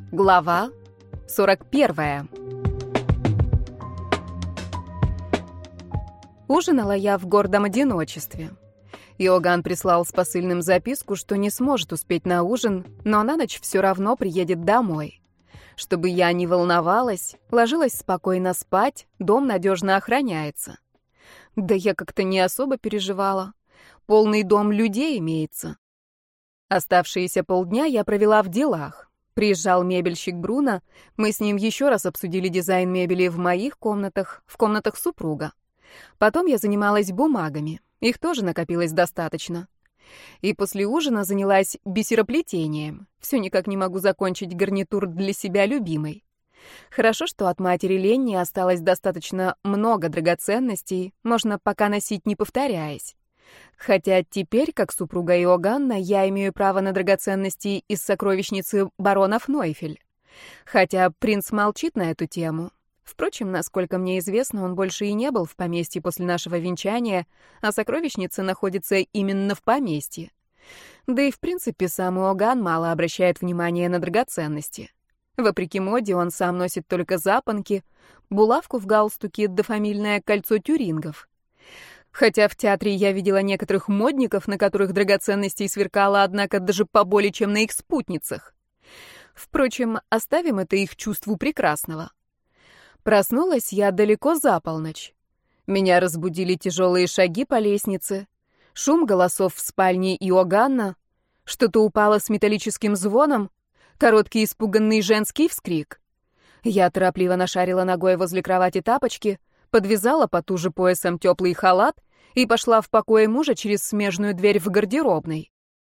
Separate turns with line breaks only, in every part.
Глава 41. Ужинала я в гордом одиночестве. Иоганн прислал с посыльным записку, что не сможет успеть на ужин, но на ночь все равно приедет домой. Чтобы я не волновалась, ложилась спокойно спать, дом надежно охраняется. Да я как-то не особо переживала. Полный дом людей имеется. Оставшиеся полдня я провела в делах. Приезжал мебельщик Бруно, мы с ним еще раз обсудили дизайн мебели в моих комнатах, в комнатах супруга. Потом я занималась бумагами, их тоже накопилось достаточно. И после ужина занялась бисероплетением. Все никак не могу закончить гарнитур для себя любимой. Хорошо, что от матери Ленни осталось достаточно много драгоценностей, можно пока носить не повторяясь. Хотя теперь, как супруга Иоганна, я имею право на драгоценности из сокровищницы барона Фнойфель. Хотя принц молчит на эту тему. Впрочем, насколько мне известно, он больше и не был в поместье после нашего венчания, а сокровищница находится именно в поместье. Да и в принципе сам Иоганн мало обращает внимания на драгоценности. Вопреки моде, он сам носит только запонки, булавку в галстуке да фамильное кольцо тюрингов. Хотя в театре я видела некоторых модников, на которых драгоценностей сверкало, однако, даже поболее, чем на их спутницах. Впрочем, оставим это их чувству прекрасного. Проснулась я далеко за полночь. Меня разбудили тяжелые шаги по лестнице, шум голосов в спальне Иоганна, что-то упало с металлическим звоном, короткий испуганный женский вскрик. Я торопливо нашарила ногой возле кровати тапочки, подвязала потуже поясом теплый халат и пошла в покое мужа через смежную дверь в гардеробной.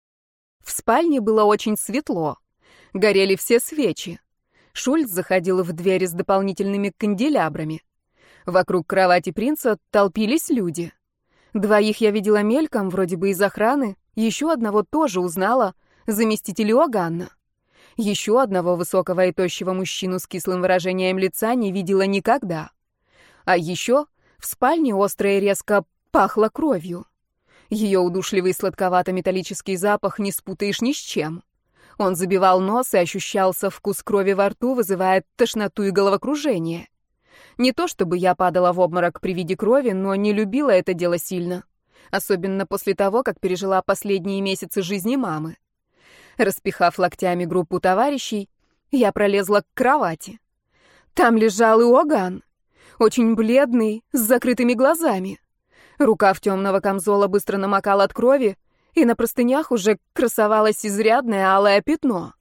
В спальне было очень светло. Горели все свечи. Шульц заходил в двери с дополнительными канделябрами. Вокруг кровати принца толпились люди. Двоих я видела мельком, вроде бы из охраны, еще одного тоже узнала, заместитель Иоганна. Еще одного высокого и тощего мужчину с кислым выражением лица не видела никогда. А еще в спальне остро и резко пахло кровью. Ее удушливый сладковато-металлический запах не спутаешь ни с чем. Он забивал нос, и ощущался вкус крови во рту, вызывая тошноту и головокружение. Не то чтобы я падала в обморок при виде крови, но не любила это дело сильно. Особенно после того, как пережила последние месяцы жизни мамы. Распихав локтями группу товарищей, я пролезла к кровати. Там лежал Иоганн. Очень бледный, с закрытыми глазами. Рукав темного камзола быстро намокал от крови, и на простынях уже красовалось изрядное алое пятно.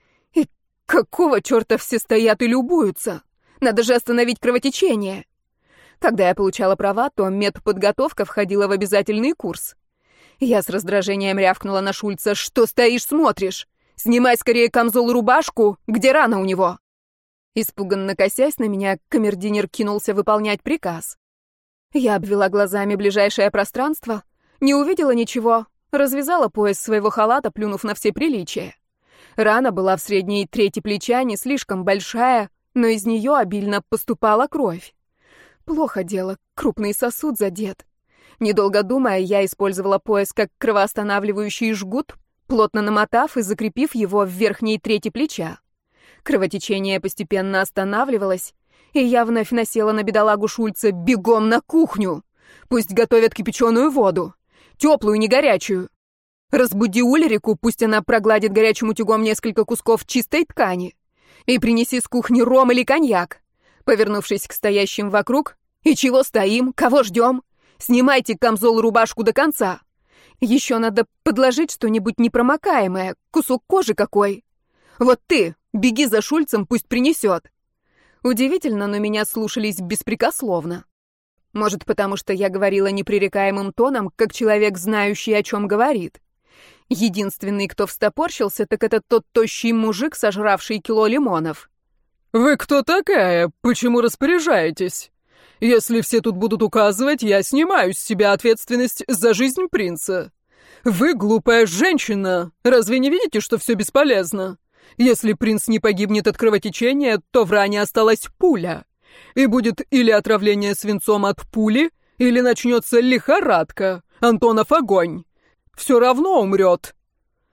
И какого черта все стоят и любуются? Надо же остановить кровотечение. Когда я получала права, то медподготовка входила в обязательный курс. Я с раздражением рявкнула на Шульца: «Что стоишь, смотришь? Снимай скорее камзол и рубашку, где рана у него?» Испуганно косясь на меня, камердинер кинулся выполнять приказ. Я обвела глазами ближайшее пространство, не увидела ничего, развязала пояс своего халата, плюнув на все приличия. Рана была в средней трети плеча, не слишком большая, но из нее обильно поступала кровь. Плохо дело, крупный сосуд задет. Недолго думая, я использовала пояс как кровоостанавливающий жгут, плотно намотав и закрепив его в верхней трети плеча. Кровотечение постепенно останавливалось, и я вновь насела на бедолагу Шульца: «Бегом на кухню! Пусть готовят кипяченую воду, теплую, не горячую. Разбуди Ульрику, пусть она прогладит горячим утюгом несколько кусков чистой ткани. И принеси с кухни ром или коньяк». Повернувшись к стоящим вокруг: «И чего стоим? Кого ждем? Снимайте камзол и рубашку до конца. Еще надо подложить что-нибудь непромокаемое, кусок кожи какой. Вот ты, беги за Шульцем, пусть принесет». Удивительно, но меня слушались беспрекословно. Может, потому что я говорила непререкаемым тоном, как человек, знающий, о чем говорит. Единственный, кто встопорщился, так это тот тощий мужик, сожравший кило лимонов.
«Вы кто такая? Почему распоряжаетесь? Если все тут будут указывать, я снимаю с себя ответственность за жизнь принца. Вы глупая женщина. Разве не видите, что все бесполезно? Если принц не погибнет от кровотечения, то в ране осталась пуля. И будет или отравление свинцом от пули, или начнется лихорадка. Антонов огонь. Все равно умрет».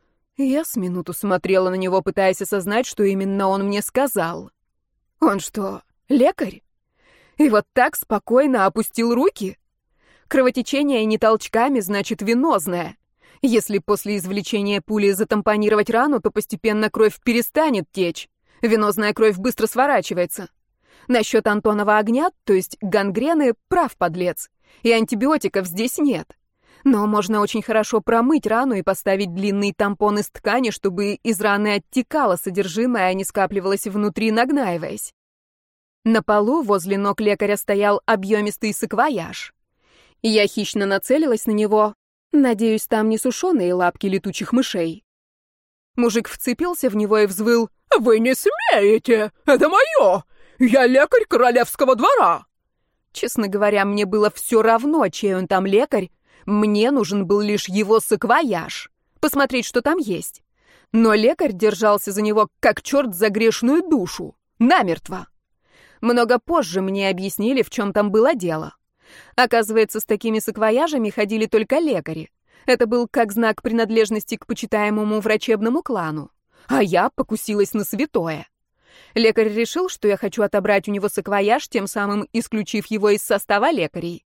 Я с минуту смотрела на него, пытаясь осознать, что именно он мне сказал. Он что, лекарь? И вот так спокойно опустил руки? Кровотечение не толчками, значит, венозное. Если после извлечения пули затампонировать рану, то постепенно кровь перестанет течь. Венозная кровь быстро сворачивается. Насчет Антонова огня, то есть гангрены, прав подлец. И антибиотиков здесь нет. Но можно очень хорошо промыть рану и поставить длинный тампон из ткани, чтобы из раны оттекало содержимое, а не скапливалось внутри, нагнаиваясь. На полу возле ног лекаря стоял объемистый саквояж. Я хищно нацелилась на него. Надеюсь, там не сушеные лапки летучих мышей. Мужик вцепился в него и взвыл:
«Вы не смеете! Это мое! Я лекарь королевского двора!»
Честно говоря, мне было все равно, чей он там лекарь. Мне нужен был лишь его саквояж. Посмотреть, что там есть. Но лекарь держался за него, как черт за грешную душу. Намертво. Много позже мне объяснили, в чем там было дело. Оказывается, с такими саквояжами ходили только лекари. Это был как знак принадлежности к почитаемому врачебному клану. А я покусилась на святое. Лекарь решил, что я хочу отобрать у него саквояж, тем самым исключив его из состава лекарей.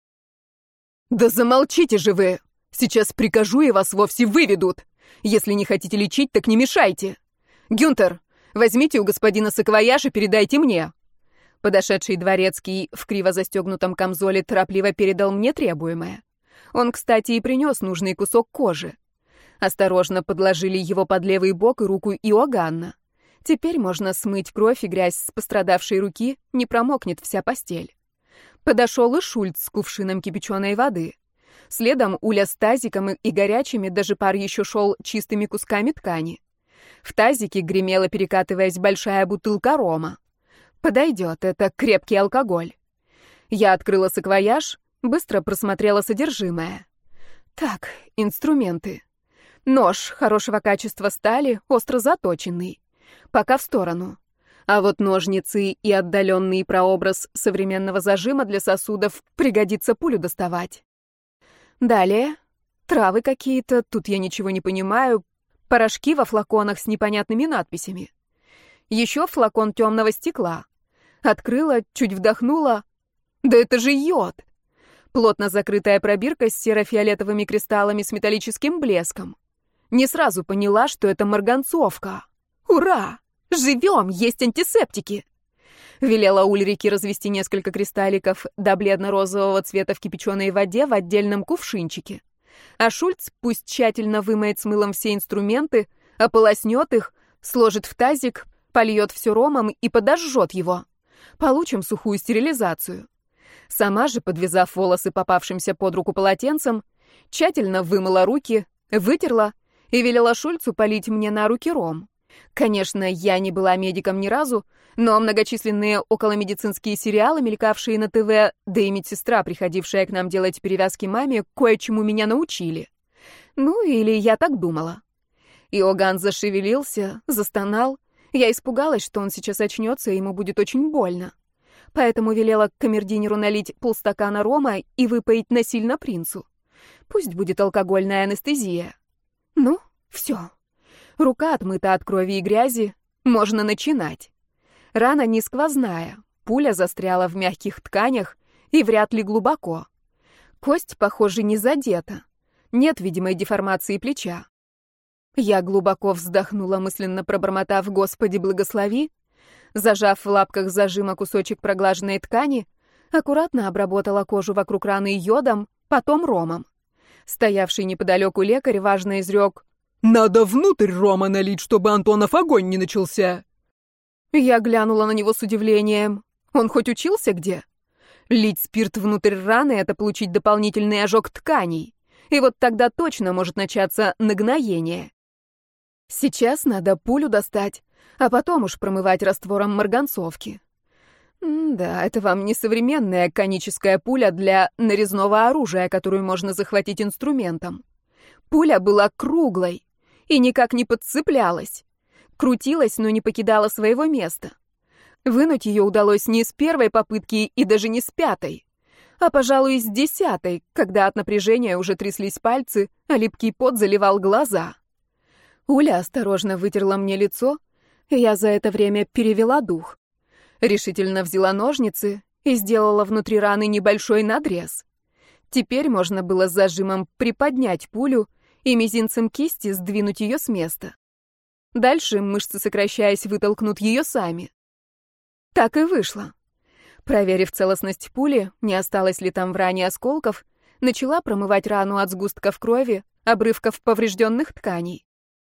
«Да замолчите же вы! Сейчас прикажу, и вас вовсе выведут! Если не хотите лечить, так не мешайте! Гюнтер, возьмите у господина саквояж и передайте мне!» Подошедший дворецкий в криво застегнутом камзоле торопливо передал мне требуемое. Он, кстати, и принес нужный кусок кожи. Осторожно подложили его под левый бок и руку Иоганна. Теперь можно смыть кровь, и грязь с пострадавшей руки не промокнет вся постель. Подошел и Шульц с кувшином кипяченой воды. Следом Уля с тазиком и горячими, даже пар еще шел чистыми кусками ткани. В тазике гремела, перекатываясь, большая бутылка рома. Подойдет, это крепкий алкоголь. Я открыла саквояж, быстро просмотрела содержимое. Так, инструменты. Нож хорошего качества стали, остро заточенный. Пока в сторону. А вот ножницы и отдаленный прообраз современного зажима для сосудов пригодится пулю доставать. Далее. Травы какие-то, тут я ничего не понимаю. Порошки во флаконах с непонятными надписями. Еще флакон темного стекла. Открыла, чуть вдохнула. Да это же йод! Плотно закрытая пробирка с серо-фиолетовыми кристаллами с металлическим блеском. Не сразу поняла, что это марганцовка. Ура! Живем, есть антисептики! Велела Ульрике развести несколько кристалликов до бледно-розового цвета в кипяченой воде в отдельном кувшинчике. А Шульц пусть тщательно вымоет с мылом все инструменты, ополоснет их, сложит в тазик, польет все ромом и подожжет его. Получим сухую стерилизацию. Сама же, подвязав волосы попавшимся под руку полотенцем, тщательно вымыла руки, вытерла и велела Шульцу полить мне на руки ром. Конечно, я не была медиком ни разу, но многочисленные околомедицинские сериалы, мелькавшие на ТВ, да и медсестра, приходившая к нам делать перевязки маме, кое-чему меня научили. Ну, или я так думала. Иоганн зашевелился, застонал. Я испугалась, что он сейчас очнется, и ему будет очень больно. Поэтому велела камердинеру налить полстакана рома и выпоить насильно принцу. Пусть будет алкогольная анестезия. Ну, все. Рука отмыта от крови и грязи. Можно начинать. Рана не сквозная. Пуля застряла в мягких тканях и вряд ли глубоко. Кость, похоже, не задета. Нет видимой деформации плеча. Я глубоко вздохнула, мысленно пробормотав «Господи, благослови». Зажав в лапках зажима кусочек проглаженной ткани, аккуратно обработала кожу вокруг раны йодом, потом ромом. Стоявший неподалеку лекарь важно изрек:
«Надо внутрь рома налить, чтобы Антонов огонь не начался».
Я глянула на него с удивлением. Он хоть учился где? Лить спирт внутрь раны — это получить дополнительный ожог тканей. И вот тогда точно может начаться нагноение. Сейчас надо пулю достать, а потом уж промывать раствором марганцовки. Да, это вам не современная коническая пуля для нарезного оружия, которую можно захватить инструментом. Пуля была круглой и никак не подцеплялась. Крутилась, но не покидала своего места. Вынуть ее удалось не с первой попытки и даже не с пятой, а, пожалуй, с 10-й, когда от напряжения уже тряслись пальцы, а липкий пот заливал глаза. Уля осторожно вытерла мне лицо, и я за это время перевела дух. Решительно взяла ножницы и сделала внутри раны небольшой надрез. Теперь можно было с зажимом приподнять пулю и мизинцем кисти сдвинуть ее с места. Дальше мышцы, сокращаясь, вытолкнут ее сами. Так и вышло. Проверив целостность пули, не осталось ли там в ране осколков, начала промывать рану от сгустков крови, обрывков поврежденных тканей.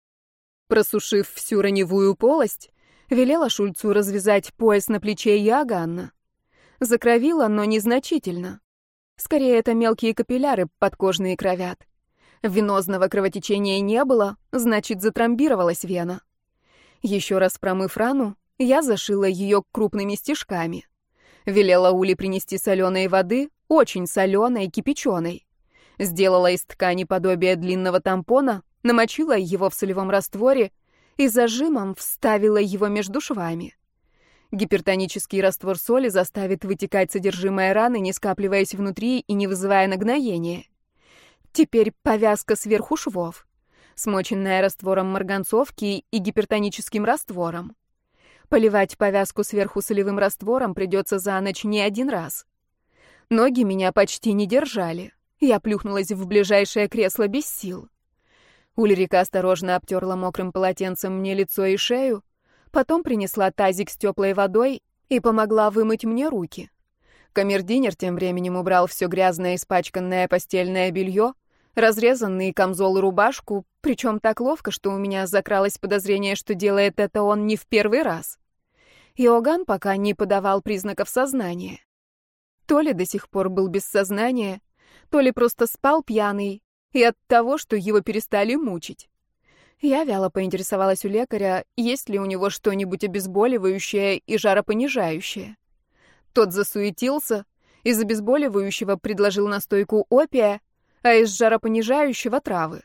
Просушив всю раневую полость, велела Шульцу развязать пояс на плече Иоганна. Закровила, но незначительно. Скорее, это мелкие капилляры подкожные кровят. Венозного кровотечения не было, значит, затромбировалась вена. Еще раз промыв рану, я зашила ее крупными стежками. Велела Уле принести соленой воды, очень соленой, кипяченой. Сделала из ткани подобие длинного тампона, намочила его в солевом растворе и зажимом вставила его между швами. Гипертонический раствор соли заставит вытекать содержимое раны, не скапливаясь внутри и не вызывая нагноения. Теперь повязка сверху швов, смоченная раствором марганцовки и гипертоническим раствором. Поливать повязку сверху солевым раствором придется за ночь не один раз. Ноги меня почти не держали. Я плюхнулась в ближайшее кресло без сил. Ульрика осторожно обтерла мокрым полотенцем мне лицо и шею, потом принесла тазик с теплой водой и помогла вымыть мне руки. Камердинер тем временем убрал все грязное испачканное постельное белье, разрезанные камзол и рубашку, причем так ловко, что у меня закралось подозрение, что делает это он не в первый раз. Иоганн пока не подавал признаков сознания. То ли до сих пор был без сознания, то ли просто спал пьяный, и от того, что его перестали мучить. Я вяло поинтересовалась у лекаря, есть ли у него что-нибудь обезболивающее и жаропонижающее. Тот засуетился, из обезболивающего предложил настойку опия, а из жаропонижающего — травы.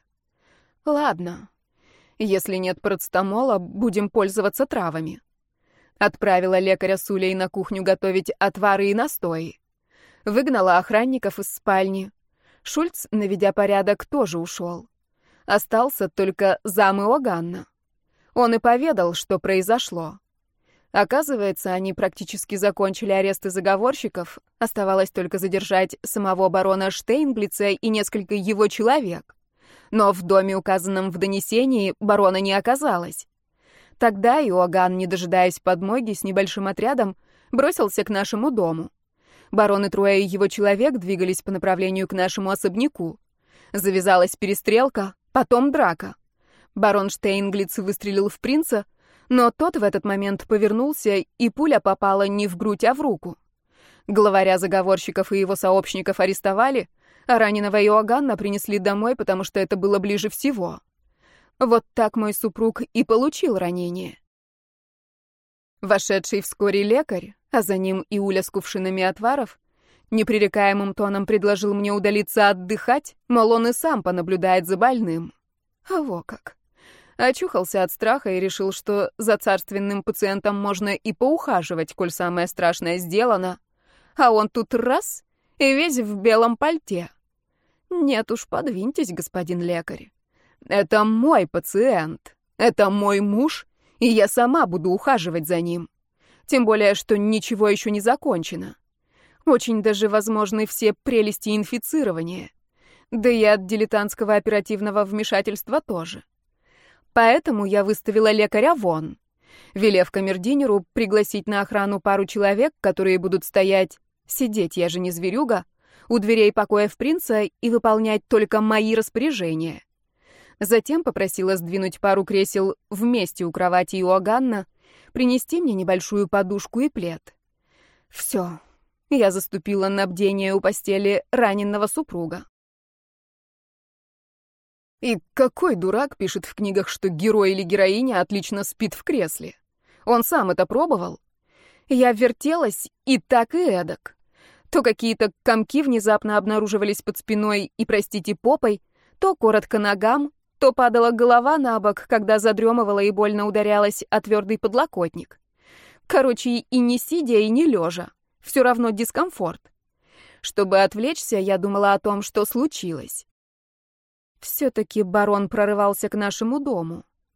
Ладно, если нет парацетамола, будем пользоваться травами. Отправила лекаря с Улей на кухню готовить отвары и настои. Выгнала охранников из спальни. Шульц, наведя порядок, тоже ушел. Остался только зам Иоганна. Он и поведал, что произошло. Оказывается, они практически закончили аресты заговорщиков, оставалось только задержать самого барона Штейнглица и несколько его человек. Но в доме, указанном в донесении, барона не оказалось. Тогда Иоганн, не дожидаясь подмоги, с небольшим отрядом бросился к нашему дому. Барон и трое его человек двигались по направлению к нашему особняку. Завязалась перестрелка, потом драка. Барон Штейнглиц выстрелил в принца, но тот в этот момент повернулся, и пуля попала не в грудь, а в руку. Главаря заговорщиков и его сообщников арестовали, а раненого Иоганна принесли домой, потому что это было ближе всего. Вот так мой супруг и получил ранение. Вошедший вскоре лекарь, а за ним и Уля с кувшинами отваров, непререкаемым тоном предложил мне удалиться отдыхать, мол, он и сам понаблюдает за больным. А во как. Очухался от страха и решил, что за царственным пациентом можно и поухаживать, коль самое страшное сделано. А он тут раз — и весь в белом пальте. Нет уж, подвиньтесь, господин лекарь. Это мой пациент, это мой муж, и я сама буду ухаживать за ним. Тем более, что ничего еще не закончено. Очень даже возможны все прелести инфицирования. Да и от дилетантского оперативного вмешательства тоже. Поэтому я выставила лекаря вон, велев камердинеру пригласить на охрану пару человек, которые будут сидеть, я же не зверюга, у дверей покоев принца и выполнять только мои распоряжения. Затем попросила сдвинуть пару кресел вместе у кровати Иоганна, принести мне небольшую подушку и плед. Все, я заступила на бдение у постели раненого супруга. И какой дурак пишет в книгах, что герой или героиня отлично спит в кресле? Он сам это пробовал? Я вертелась и так и эдак. То какие-то комки внезапно обнаруживались под спиной и, простите, попой, то коротко ногам, то падала голова на бок, когда задремывала и больно ударялась о твердый подлокотник. Короче, и не сидя, и не лежа. Все равно дискомфорт. Чтобы отвлечься, я думала о том, что случилось. Все-таки барон прорывался к нашему дому.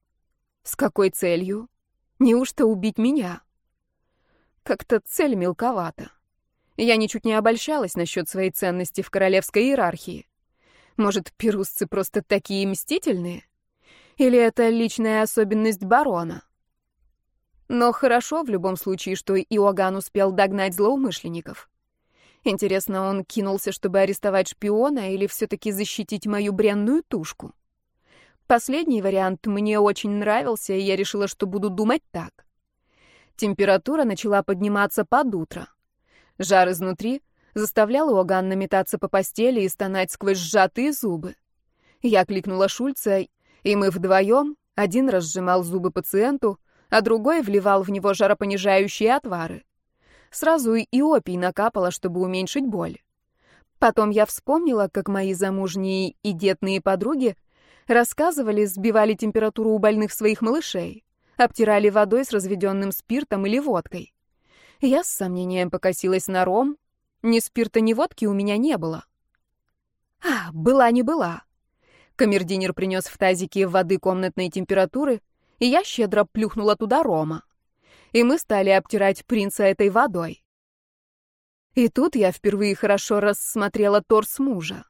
С какой целью? Неужто убить меня? Как-то цель мелковата. Я ничуть не обольщалась насчет своей ценности в королевской иерархии. Может, пирусцы просто такие мстительные? Или это личная особенность барона? Но хорошо в любом случае, что Иоганн успел догнать злоумышленников. Интересно, он кинулся, чтобы арестовать шпиона или все-таки защитить мою бренную тушку? Последний вариант мне очень нравился, и я решила, что буду думать так. Температура начала подниматься под утро. Жар изнутри заставлял Иоганна метаться по постели и стонать сквозь сжатые зубы. Я кликнула Шульца, и мы вдвоем, один разжимал зубы пациенту, а другой вливал в него жаропонижающие отвары. Сразу и опий накапало, чтобы уменьшить боль. Потом я вспомнила, как мои замужние и детные подруги рассказывали, сбивали температуру у больных своих малышей, обтирали водой с разведенным спиртом или водкой. Я с сомнением покосилась на ром. Ни спирта, ни водки у меня не было. Была не была. Камердинер принес в тазике воды комнатной температуры, и я щедро плюхнула туда рома. И мы стали обтирать принца этой водой. И тут я впервые хорошо рассмотрела торс мужа.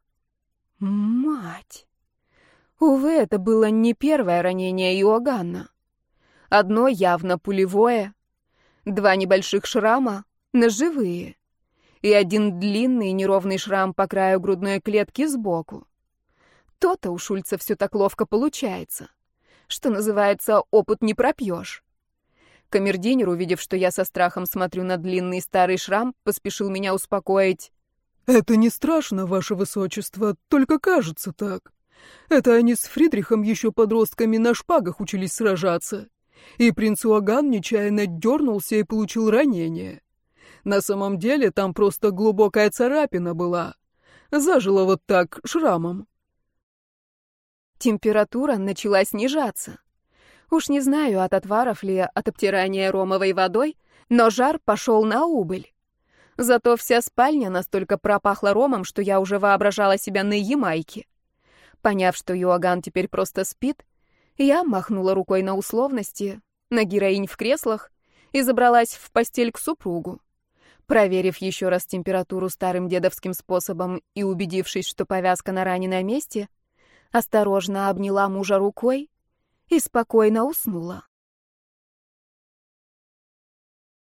Мать! Увы, это было не первое ранение Иоганна. Одно явно пулевое, 2 небольших шрама ножевые и 1 длинный неровный шрам по краю грудной клетки сбоку. То-то у Шульца все так ловко получается. Что называется, опыт не пропьешь. Камердинер, увидев, что я со страхом смотрю на длинный старый шрам, поспешил меня успокоить.
«Это не страшно, ваше высочество, только кажется так. Это они с Фридрихом еще подростками на шпагах учились сражаться. И принц Иоганн нечаянно дернулся и получил ранение. На самом деле там просто глубокая царапина была. Зажила вот так, шрамом».
Температура начала снижаться. Уж не знаю, от отваров ли, от обтирания ромовой водой, но жар пошел на убыль. Зато вся спальня настолько пропахла ромом, что я уже воображала себя на Ямайке. Поняв, что Иоганн теперь просто спит, я махнула рукой на условности, на героинь в креслах и забралась в постель к супругу. Проверив еще раз температуру старым дедовским способом и убедившись, что повязка на ране на месте, осторожно обняла мужа рукой и спокойно уснула.